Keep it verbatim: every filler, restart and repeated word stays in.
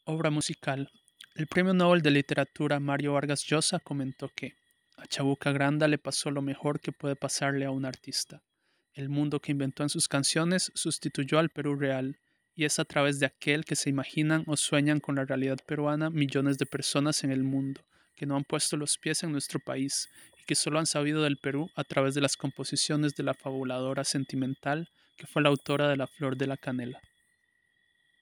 Obra musical. El Premio Nobel de Literatura Mario Vargas Llosa comentó que a Chabuca Granda le pasó lo mejor que puede pasarle a un artista. El mundo que inventó en sus canciones sustituyó al Perú real, y es a través de aquel que se imaginan o sueñan con la realidad peruana millones de personas en el mundo, que no han puesto los pies en nuestro país y que solo han sabido del Perú a través de las composiciones de la fabuladora sentimental que fue la autora de La Flor de la Canela.